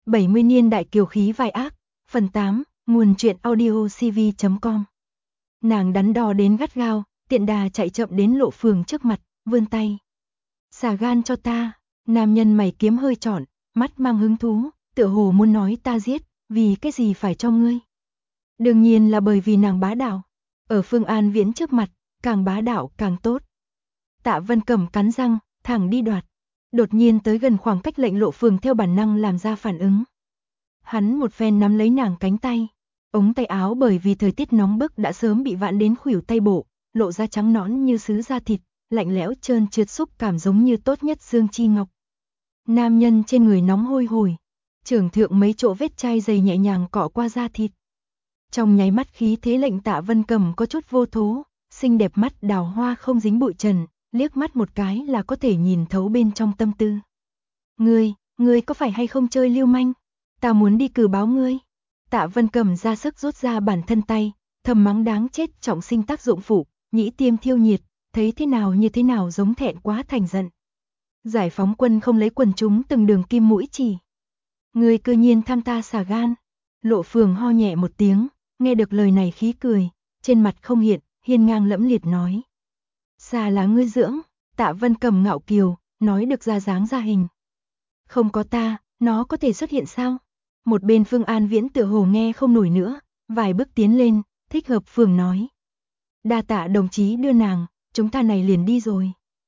70 niên đại kiều khí vai ác, phần 8, nguồn truyện audio cv.com. Nàng đắn đo đến gắt gao, tiện đà chạy chậm đến Lộ Phường trước mặt, vươn tay. Xả gan cho ta, nam nhân mày kiếm hơi trọn, mắt mang hứng thú, tựa hồ muốn nói ta giết, vì cái gì phải cho ngươi. Đương nhiên là bởi vì nàng bá đạo, ở Phương An Viễn trước mặt, càng bá đạo càng tốt. Tạ Vân Cẩm cắn răng, thẳng đi đoạt. Đột nhiên tới gần khoảng cách lệnh Lộ Phường theo bản năng làm ra phản ứng. Hắn một phen nắm lấy nàng cánh tay, ống tay áo bởi vì thời tiết nóng bức đã sớm bị vãn đến khuỷu tay bộ, lộ ra trắng nõn như sứ da thịt, lạnh lẽo trơn trượt xúc cảm giống như tốt nhất dương chi ngọc. Nam nhân trên người nóng hôi hổi, trưởng thượng mấy chỗ vết chai dày nhẹ nhàng cọ qua da thịt. Trong nháy mắt khí thế lệnh Tạ Vân Cẩm có chút vô thố, xinh đẹp mắt đào hoa không dính bụi trần, liếc mắt một cái là có thể nhìn thấu bên trong tâm tư. Ngươi có phải hay không chơi lưu manh? Ta muốn đi cử báo ngươi. Tạ Vân Cẩm ra sức rút ra bản thân tay, thầm mắng đáng chết trọng sinh tác dụng phụ, nhĩ tiêm thiêu nhiệt, thấy thế nào như thế nào giống thẹn quá thành giận. Giải phóng quân không lấy quần chúng từng đường kim mũi chỉ. Ngươi cư nhiên tham ta xả gan. Lộ Phường ho nhẹ một tiếng, nghe được lời này khí cười, trên mặt không hiện, hiên ngang lẫm liệt nói. Xà là ngươi dưỡng, Tạ Vân Cẩm ngạo kiều, nói được ra dáng ra hình. Không có ta, nó có thể xuất hiện sao? Một bên Phương An Viễn tựa hồ nghe không nổi nữa, vài bước tiến lên, thích hợp Phường nói. Đa tạ đồng chí đưa nàng, chúng ta này liền đi rồi.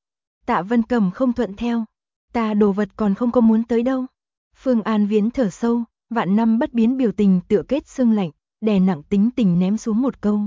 Tạ Vân Cẩm không thuận theo, ta đồ vật còn không có muốn tới đâu. Phương An Viễn thở sâu, vạn năm bất biến biểu tình tựa kết xương lạnh, đè nặng tính tình ném xuống một câu.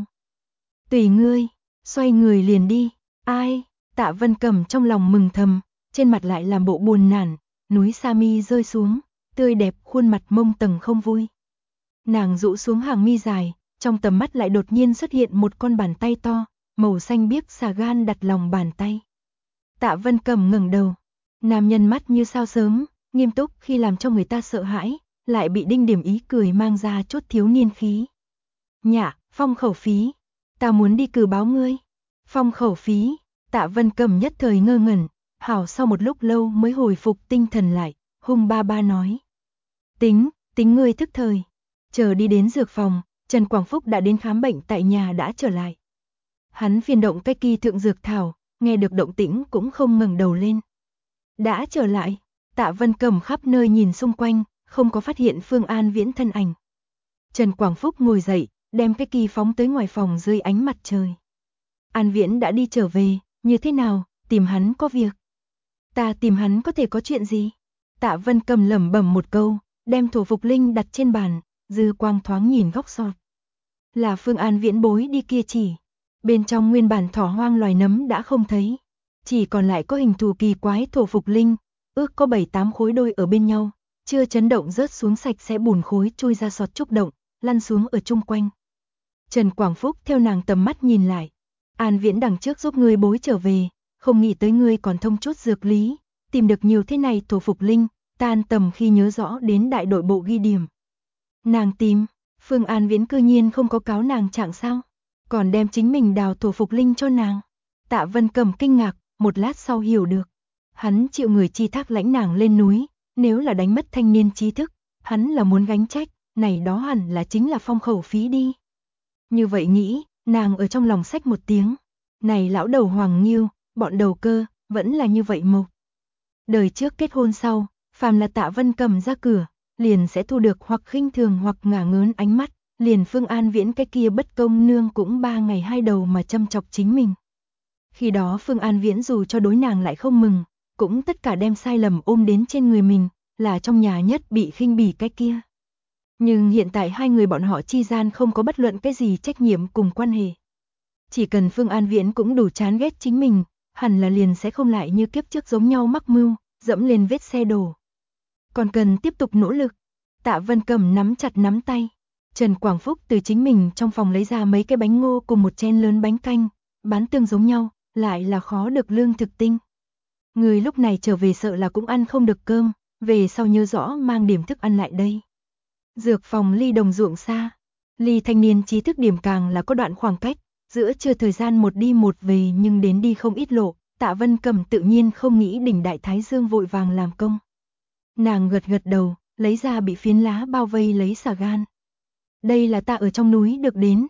Tùy ngươi, xoay người liền đi. Ai? Tạ Vân Cẩm trong lòng mừng thầm, trên mặt lại làm bộ buồn nản, núi sa mi rơi xuống, tươi đẹp khuôn mặt mông tầng không vui. Nàng rũ xuống hàng mi dài, trong tầm mắt lại đột nhiên xuất hiện một con bàn tay to, màu xanh biếc xà gan đặt lòng bàn tay. Tạ Vân Cẩm ngẩng đầu, nam nhân mắt như sao sớm, nghiêm túc khi làm cho người ta sợ hãi, lại bị đinh điểm ý cười mang ra chút thiếu niên khí. Nhạ, phong khẩu phí, ta muốn đi cử báo ngươi. Phong khẩu phí, Tạ Vân Cẩm nhất thời ngơ ngẩn, hảo sau một lúc lâu mới hồi phục tinh thần lại, hung ba ba nói. Tính ngươi thức thời. Chờ đi đến dược phòng, Trần Quảng Phúc đã đến khám bệnh tại nhà đã trở lại. Hắn phiên động cái kỳ thượng dược thảo, nghe được động tĩnh cũng không ngẩng đầu lên. Đã trở lại, Tạ Vân Cẩm khắp nơi nhìn xung quanh, không có phát hiện Phương An Viễn thân ảnh. Trần Quảng Phúc ngồi dậy, đem cái kỳ phóng tới ngoài phòng dưới ánh mặt trời. An Viễn đã đi trở về, như thế nào, tìm hắn có việc. Ta tìm hắn có thể có chuyện gì? Tạ Vân Cẩm lẩm bẩm một câu, đem thổ phục linh đặt trên bàn, dư quang thoáng nhìn góc sọt. Là Phương An Viễn bối đi kia chỉ. Bên trong nguyên bản thỏ hoang loài nấm đã không thấy. Chỉ còn lại có hình thù kỳ quái thổ phục linh, ước có 7-8 khối đôi ở bên nhau, chưa chấn động rớt xuống sạch sẽ bùn khối chui ra sọt trúc động, lăn xuống ở chung quanh. Trần Quảng Phúc theo nàng tầm mắt nhìn lại. An Viễn đằng trước giúp ngươi bối trở về, không nghĩ tới ngươi còn thông chút dược lý, tìm được nhiều thế này thổ phục linh, tan tầm khi nhớ rõ đến đại đội bộ ghi điểm. Nàng tìm, Phương An Viễn cư nhiên không có cáo nàng trạng sao, còn đem chính mình đào thổ phục linh cho nàng. Tạ Vân Cẩm kinh ngạc, một lát sau hiểu được. Hắn chịu người chi thác lãnh nàng lên núi, nếu là đánh mất thanh niên trí thức, hắn là muốn gánh trách, này đó hẳn là chính là phong khẩu phí đi. Như vậy nghĩ, nàng ở trong lòng xách một tiếng. Này lão đầu Hoàng Nghiêu, bọn đầu cơ, vẫn là như vậy mộc. Đời trước kết hôn sau, phàm là Tạ Vân Cẩm ra cửa, liền sẽ thu được hoặc khinh thường hoặc ngả ngớn ánh mắt, liền Phương An Viễn cái kia bất công nương cũng 3 ngày 2 đầu mà châm chọc chính mình. Khi đó Phương An Viễn dù cho đối nàng lại không mừng, cũng tất cả đem sai lầm ôm đến trên người mình, là trong nhà nhất bị khinh bỉ cái kia. Nhưng hiện tại hai người bọn họ chi gian không có bất luận cái gì trách nhiệm cùng quan hệ. Chỉ cần Phương An Viễn cũng đủ chán ghét chính mình, hẳn là liền sẽ không lại như kiếp trước giống nhau mắc mưu, dẫm lên vết xe đổ. Còn cần tiếp tục nỗ lực. Tạ Vân Cẩm nắm chặt nắm tay. Trần Quảng Phúc từ chính mình trong phòng lấy ra mấy cái bánh ngô cùng một chén lớn bánh canh, bán tương giống nhau, lại là khó được lương thực tinh. Người lúc này trở về sợ là cũng ăn không được cơm, về sau nhớ rõ mang điểm thức ăn lại đây. Dược phòng ly đồng ruộng xa, ly thanh niên trí thức điểm càng là có đoạn khoảng cách, giữa trưa thời gian một đi một về nhưng đến đi không ít lộ, Tạ Vân Cẩm tự nhiên không nghĩ đỉnh đại thái dương vội vàng làm công. Nàng gật gật đầu, lấy ra bị phiến lá bao vây lấy xà gan. Đây là ta ở trong núi được đến.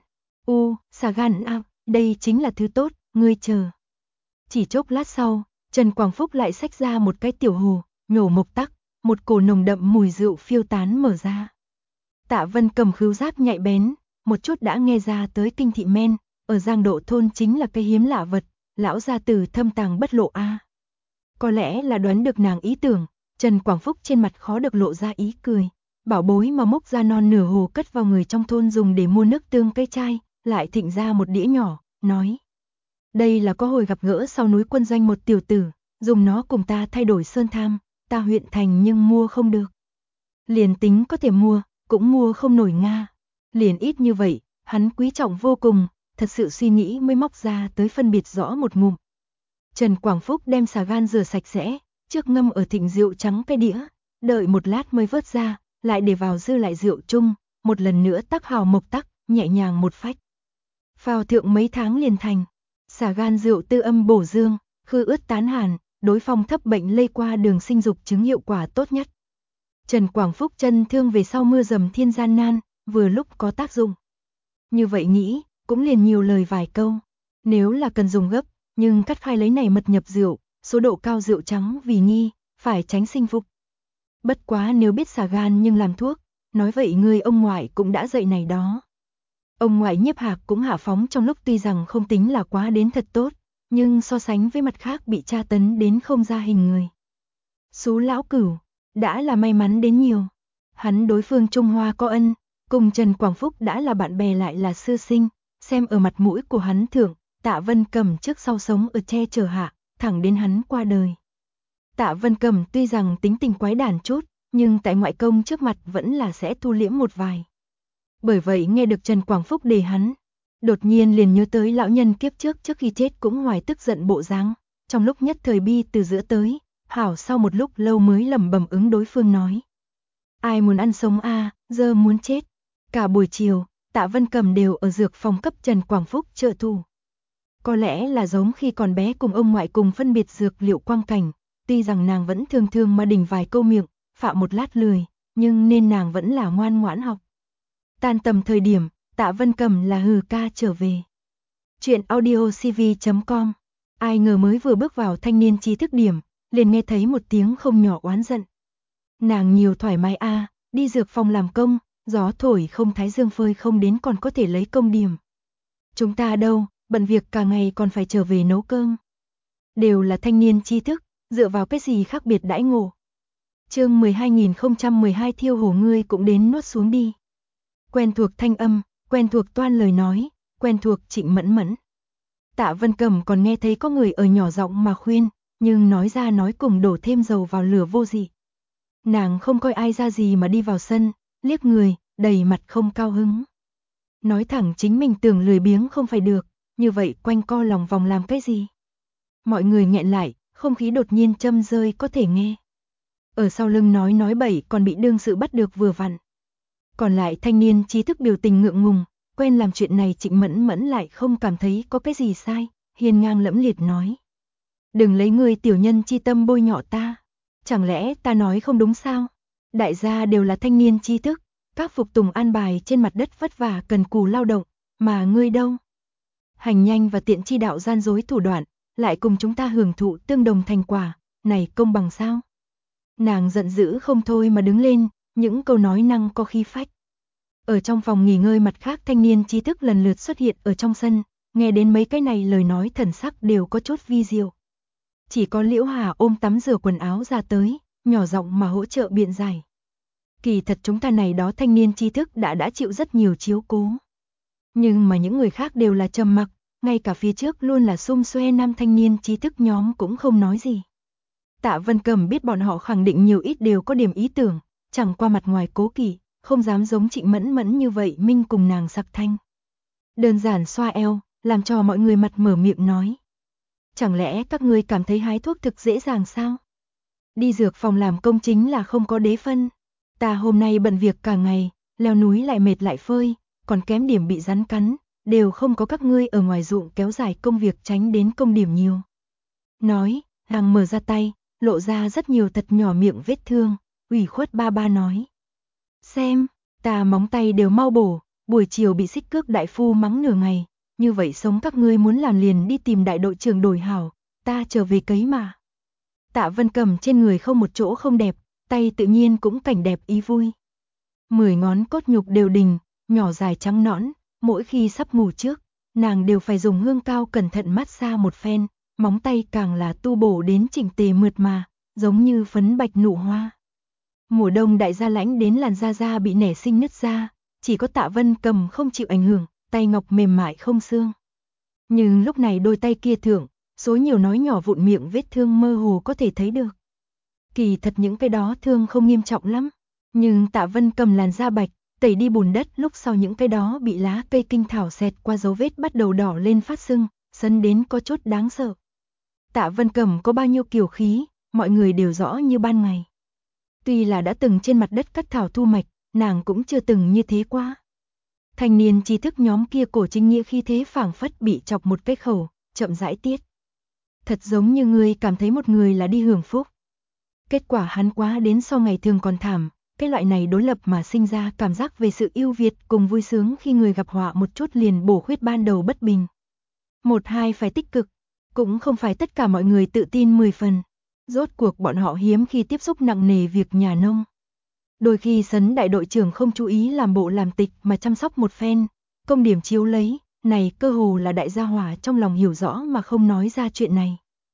Xà gan à, đây chính là thứ tốt, ngươi chờ. Chỉ chốc lát sau, Trần Quảng Phúc lại xách ra một cái tiểu hồ, nhổ mộc tắc, một cổ nồng đậm mùi rượu phiêu tán mở ra. Tạ Vân Cầm khứu giác nhạy bén, một chút đã nghe ra tới kinh thị men, ở Giang Độ thôn chính là cái hiếm lạ vật, lão gia tử thâm tàng bất lộ a. Có lẽ là đoán được nàng ý tưởng, Trần Quảng Phúc trên mặt khó được lộ ra ý cười, bảo bối mà mốc ra non nửa hồ cất vào người trong thôn dùng để mua nước tương cây chai, lại thịnh ra một đĩa nhỏ, nói: "Đây là có hồi gặp gỡ sau núi quân doanh một tiểu tử, dùng nó cùng ta thay đổi sơn tham, ta huyện thành nhưng mua không được. Liền tính có thể mua, cũng mua không nổi nga." Liền ít như vậy, hắn quý trọng vô cùng, thật sự suy nghĩ mới móc ra tới phân biệt rõ một ngụm. Trần Quảng Phúc đem xà gan rửa sạch sẽ, trước ngâm ở thịnh rượu trắng cái đĩa, đợi một lát mới vớt ra, lại để vào dư lại rượu chung, một lần nữa tắc hào mộc tắc, nhẹ nhàng một phách. Phao thượng mấy tháng liền thành. Xà gan rượu tư âm bổ dương, khư ướt tán hàn, đối phong thấp bệnh lây qua đường sinh dục chứng hiệu quả tốt nhất. Trần Quảng Phúc chân thương về sau mưa dầm thiên gian nan, vừa lúc có tác dụng. Như vậy nghĩ, cũng liền nhiều lời vài câu. Nếu là cần dùng gấp, nhưng cắt khai lấy này mật nhập rượu, số độ cao rượu trắng vì nghi, phải tránh sinh phục. Bất quá nếu biết xà gan nhưng làm thuốc, nói vậy người ông ngoại cũng đã dạy này đó. Ông ngoại Nhiếp Hạc cũng hạ phóng trong lúc tuy rằng không tính là quá đến thật tốt, nhưng so sánh với mặt khác bị tra tấn đến không ra hình người. Số lão cửu, đã là may mắn đến nhiều. Hắn đối phương Trung Hoa có ân, cùng Trần Quảng Phúc đã là bạn bè lại là sư sinh, xem ở mặt mũi của hắn thượng, Tạ Vân Cầm trước sau sống ở che chở hạ, thẳng đến hắn qua đời. Tạ Vân Cầm tuy rằng tính tình quái đản chút, nhưng tại ngoại công trước mặt vẫn là sẽ thu liễm một vài. Bởi vậy nghe được Trần Quảng Phúc đề hắn, đột nhiên liền nhớ tới lão nhân kiếp trước khi chết cũng hoài tức giận bộ dáng, trong lúc nhất thời bi từ giữa tới, hảo sau một lúc lâu mới lẩm bẩm ứng đối phương nói: "Ai muốn ăn sống a, giờ muốn chết." Cả buổi chiều, Tạ Vân Cầm đều ở dược phòng cấp Trần Quảng Phúc trợ thủ. Có lẽ là giống khi còn bé cùng ông ngoại cùng phân biệt dược liệu quang cảnh, tuy rằng nàng vẫn thường thường mà đỉnh vài câu miệng, phạm một lát lười, nhưng nên nàng vẫn là ngoan ngoãn học. Tan tầm thời điểm, Tạ Vân Cầm là hừ ca trở về. Chuyện audiocv.com. Ai ngờ mới vừa bước vào thanh niên trí thức điểm, liền nghe thấy một tiếng không nhỏ oán giận. Nàng nhiều thoải mái a, đi dược phòng làm công, gió thổi không thái dương phơi không đến còn có thể lấy công điểm. Chúng ta đâu, bận việc cả ngày còn phải trở về nấu cơm. Đều là thanh niên trí thức, dựa vào cái gì khác biệt đãi ngộ. Chương 12.012 thiêu hổ ngươi cũng đến nuốt xuống đi. Quen thuộc thanh âm, quen thuộc toan lời nói, quen thuộc Trịnh Mẫn Mẫn. Tạ Vân Cầm còn nghe thấy có người ở nhỏ giọng mà khuyên, nhưng nói ra nói cùng đổ thêm dầu vào lửa vô dị. Nàng không coi ai ra gì mà đi vào sân, liếc người, đầy mặt không cao hứng. Nói thẳng chính mình tưởng lười biếng không phải được, như vậy quanh co lòng vòng làm cái gì? Mọi người nghẹn lại, không khí đột nhiên châm rơi có thể nghe. Ở sau lưng nói bậy còn bị đương sự bắt được vừa vặn. Còn lại thanh niên trí thức biểu tình ngượng ngùng, quen làm chuyện này Trịnh Mẫn Mẫn lại không cảm thấy có cái gì sai, hiên ngang lẫm liệt nói: "Đừng lấy người tiểu nhân chi tâm bôi nhọ ta, chẳng lẽ ta nói không đúng sao? Đại gia đều là thanh niên trí thức, các phục tùng an bài trên mặt đất vất vả cần cù lao động, mà ngươi đâu? Hành nhanh và tiện chi đạo gian dối thủ đoạn, lại cùng chúng ta hưởng thụ tương đồng thành quả, này công bằng sao?" Nàng giận dữ không thôi mà đứng lên, những câu nói năng có khí phách. Ở trong phòng nghỉ ngơi mặt khác thanh niên trí thức lần lượt xuất hiện ở trong sân, nghe đến mấy cái này lời nói thần sắc đều có chút vi diệu. Chỉ có Liễu Hà ôm tắm rửa quần áo ra tới, nhỏ giọng mà hỗ trợ biện giải. Kỳ thật chúng ta này đó thanh niên trí thức đã chịu rất nhiều chiếu cố. Nhưng mà những người khác đều là trầm mặc, ngay cả phía trước luôn là xum xuê nam thanh niên trí thức nhóm cũng không nói gì. Tạ Vân Cầm biết bọn họ khẳng định nhiều ít đều có điểm ý tưởng, chẳng qua mặt ngoài cố kỵ, không dám giống Trịnh Mẫn Mẫn như vậy minh cùng nàng sặc thanh. Đơn giản xoa eo, làm cho mọi người mặt mở miệng nói: "Chẳng lẽ các ngươi cảm thấy hái thuốc thực dễ dàng sao? Đi dược phòng làm công chính là không có đế phân. Ta hôm nay bận việc cả ngày, leo núi lại mệt lại phơi, còn kém điểm bị rắn cắn, đều không có các ngươi ở ngoài ruộng kéo dài công việc tránh đến công điểm nhiều." Nói, nàng mở ra tay, lộ ra rất nhiều thật nhỏ miệng vết thương, ủy khuất ba ba nói. Xem, ta móng tay đều mau bổ, buổi chiều bị Xích Cước đại phu mắng nửa ngày, như vậy sống các ngươi muốn làm liền đi tìm đại đội trưởng đổi hảo, ta trở về cấy mà. Tạ Vân Cầm trên người không một chỗ không đẹp, tay tự nhiên cũng cảnh đẹp ý vui. 10 ngón cốt nhục đều đình, nhỏ dài trắng nõn, mỗi khi sắp ngủ trước, nàng đều phải dùng hương cao cẩn thận massage một phen, móng tay càng là tu bổ đến chỉnh tề mượt mà, giống như phấn bạch nụ hoa. Mùa đông đại gia lãnh đến làn da bị nẻ sinh nứt ra, chỉ có Tạ Vân Cầm không chịu ảnh hưởng, tay ngọc mềm mại không xương. Nhưng lúc này đôi tay kia thượng, số nhiều nói nhỏ vụn miệng vết thương mơ hồ có thể thấy được. Kỳ thật những cái đó thương không nghiêm trọng lắm, nhưng Tạ Vân Cầm làn da bạch, tẩy đi bùn đất lúc sau những cái đó bị lá cây kinh thảo xẹt qua dấu vết bắt đầu đỏ lên phát sưng, sấn đến có chút đáng sợ. Tạ Vân Cầm có bao nhiêu kiều khí, mọi người đều rõ như ban ngày. Tuy là đã từng trên mặt đất cắt thảo thu mạch, nàng cũng chưa từng như thế qua. Thanh niên trí thức nhóm kia cổ chính nghĩa khi thế phảng phất bị chọc một cái khẩu, chậm rãi tiết. Thật giống như người cảm thấy một người là đi hưởng phúc. Kết quả hắn quá đến sau ngày thường còn thảm, cái loại này đối lập mà sinh ra cảm giác về sự ưu việt cùng vui sướng khi người gặp họa một chút liền bổ khuyết ban đầu bất bình. 1-2 phải tích cực, cũng không phải tất cả mọi người tự tin 10 phần. Rốt cuộc bọn họ hiếm khi tiếp xúc nặng nề việc nhà nông. Đôi khi sấn đại đội trưởng không chú ý làm bộ làm tịch mà chăm sóc một phen, công điểm chiếu lấy, này cơ hồ là đại gia hỏa trong lòng hiểu rõ mà không nói ra chuyện này.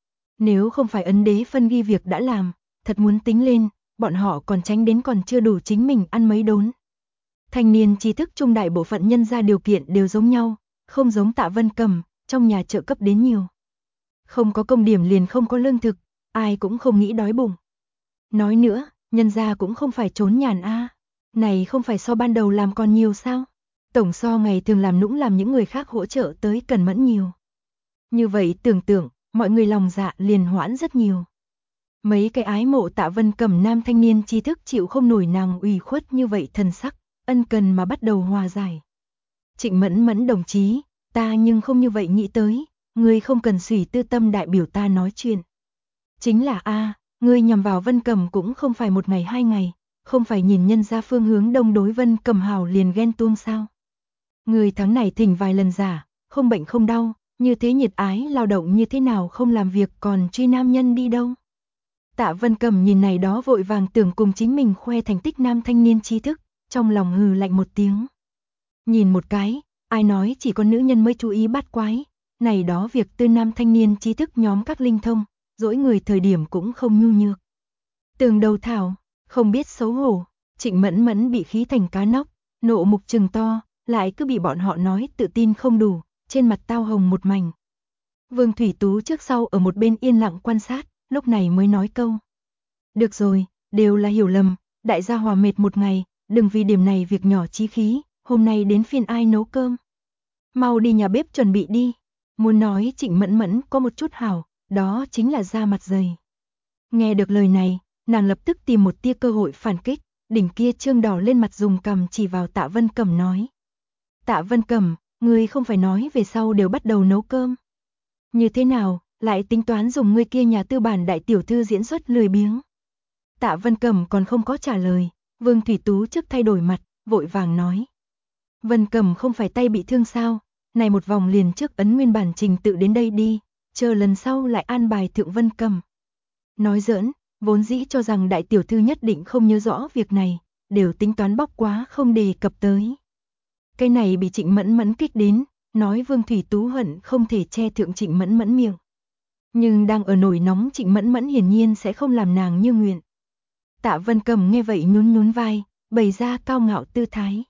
Nếu không phải ấn đế phân ghi việc đã làm, thật muốn tính lên, bọn họ còn tránh đến còn chưa đủ chính mình ăn mấy đốn. Thanh niên trí thức trung đại bộ phận nhân ra điều kiện đều giống nhau, không giống Tạ Vân Cầm, trong nhà trợ cấp đến nhiều. Không có công điểm liền không có lương thực, ai cũng không nghĩ đói bụng. Nói nữa, nhân gia cũng không phải trốn nhàn a, này không phải so ban đầu làm còn nhiều sao? Tổng so ngày thường làm nũng làm những người khác hỗ trợ tới cần mẫn nhiều. Như vậy tưởng tượng, mọi người lòng dạ liền hoãn rất nhiều. Mấy cái ái mộ Tạ Vân Cầm nam thanh niên trí thức chịu không nổi nàng ủy khuất như vậy thần sắc, ân cần mà bắt đầu hòa giải. Trịnh Mẫn Mẫn đồng chí, ta nhưng không như vậy nghĩ tới, ngươi không cần suy tư tâm đại biểu ta nói chuyện. Chính là ngươi nhằm vào Vân Cầm cũng không phải một ngày 2 ngày, không phải nhìn nhân ra phương hướng đông đối Vân Cầm hào liền ghen tuông sao. Người tháng này thỉnh vài lần giả, không bệnh không đau, như thế nhiệt ái lao động như thế nào không làm việc còn truy nam nhân đi đâu. Tạ Vân Cầm nhìn này đó vội vàng tưởng cùng chính mình khoe thành tích nam thanh niên trí thức, trong lòng hừ lạnh một tiếng. Nhìn một cái, ai nói chỉ có nữ nhân mới chú ý bát quái, này đó việc tư nam thanh niên trí thức nhóm các linh thông, dỗi người thời điểm cũng không nhu nhược. Tường đầu thảo, không biết xấu hổ, Trịnh Mẫn Mẫn bị khí thành cá nóc, nộ mục trừng to, lại cứ bị bọn họ nói tự tin không đủ, trên mặt tao hồng một mảnh. Vương Thủy Tú trước sau ở một bên yên lặng quan sát, lúc này mới nói câu. Được rồi, đều là hiểu lầm, đại gia hòa mệt một ngày, đừng vì điểm này việc nhỏ chí khí, hôm nay đến phiên ai nấu cơm. Mau đi nhà bếp chuẩn bị đi. Muốn nói Trịnh Mẫn Mẫn có một chút hảo, đó chính là da mặt dày. Nghe được lời này, nàng lập tức tìm một tia cơ hội phản kích, đỉnh kia trương đỏ lên mặt dùng cằm chỉ vào Tạ Vân Cầm nói. Tạ Vân Cầm, ngươi không phải nói về sau đều bắt đầu nấu cơm. Như thế nào, lại tính toán dùng ngươi kia nhà tư bản đại tiểu thư diễn xuất lười biếng. Tạ Vân Cầm còn không có trả lời, Vương Thủy Tú trước thay đổi mặt, vội vàng nói. Vân Cầm không phải tay bị thương sao, này một vòng liền trước ấn nguyên bản trình tự đến đây đi, chờ lần sau lại an bài thượng Vân Cầm. Nói giỡn, vốn dĩ cho rằng đại tiểu thư nhất định không nhớ rõ việc này, đều tính toán bóc quá không đề cập tới. Cái này bị Trịnh Mẫn Mẫn kích đến, nói Vương Thủy Tú hận không thể che thượng Trịnh Mẫn Mẫn miệng. Nhưng đang ở nổi nóng Trịnh Mẫn Mẫn hiển nhiên sẽ không làm nàng như nguyện. Tạ Vân Cầm nghe vậy nhún nhún vai, bày ra cao ngạo tư thái.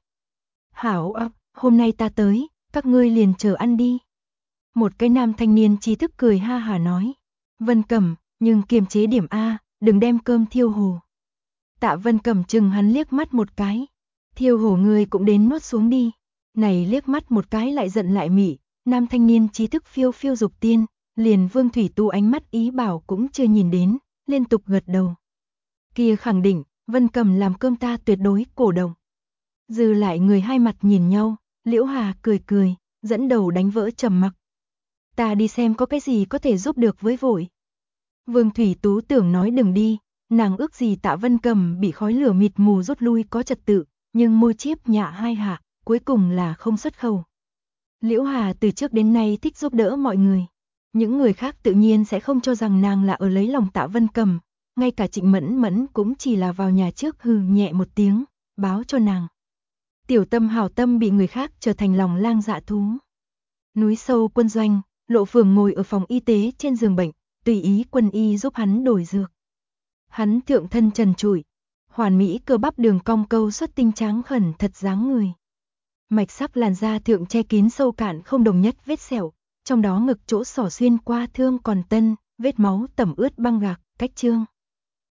Hảo ấp, hôm nay ta tới, các ngươi liền chờ ăn đi. Một cái nam thanh niên trí thức cười ha hả nói. Vân Cầm, nhưng kiềm chế điểm A, đừng đem cơm thiêu hồ. Tạ Vân Cầm chừng hắn liếc mắt một cái. Thiêu hồ ngươi cũng đến nuốt xuống đi. Này liếc mắt một cái lại giận lại mị, nam thanh niên trí thức phiêu phiêu dục tiên, liền Vương Thủy Tu ánh mắt ý bảo cũng chưa nhìn đến, liên tục gật đầu. Kia khẳng định, Vân Cầm làm cơm ta tuyệt đối cổ động. Dư lại người hai mặt nhìn nhau, Liễu Hà cười cười, dẫn đầu đánh vỡ trầm mặc. Ta đi xem có cái gì có thể giúp được với vội. Vương Thủy Tú tưởng nói đừng đi, Nàng ước gì Tạ Vân Cầm bị khói lửa mịt mù rút lui có trật tự, nhưng môi chiếp nhạ hai hạ, cuối cùng là không xuất khẩu. Liễu Hà từ trước đến nay thích giúp đỡ mọi người. Những người khác tự nhiên sẽ không cho rằng nàng là ở lấy lòng Tạ Vân Cầm, ngay cả Trịnh Mẫn Mẫn cũng chỉ là vào nhà trước hừ nhẹ một tiếng, báo cho nàng. Tiểu Tâm hảo tâm bị người khác trở thành lòng lang dạ thú. Núi sâu quân doanh, Lộ Phường ngồi ở phòng y tế trên giường bệnh, tùy ý quân y giúp hắn đổi dược. Hắn thượng thân trần trụi, hoàn mỹ cơ bắp đường cong câu xuất tinh tráng khẩn thật dáng người. Mạch sắc làn da thượng che kín sâu cạn không đồng nhất vết sẹo, trong đó ngực chỗ xỏ xuyên qua thương còn tân, vết máu tẩm ướt băng gạc, cách trương.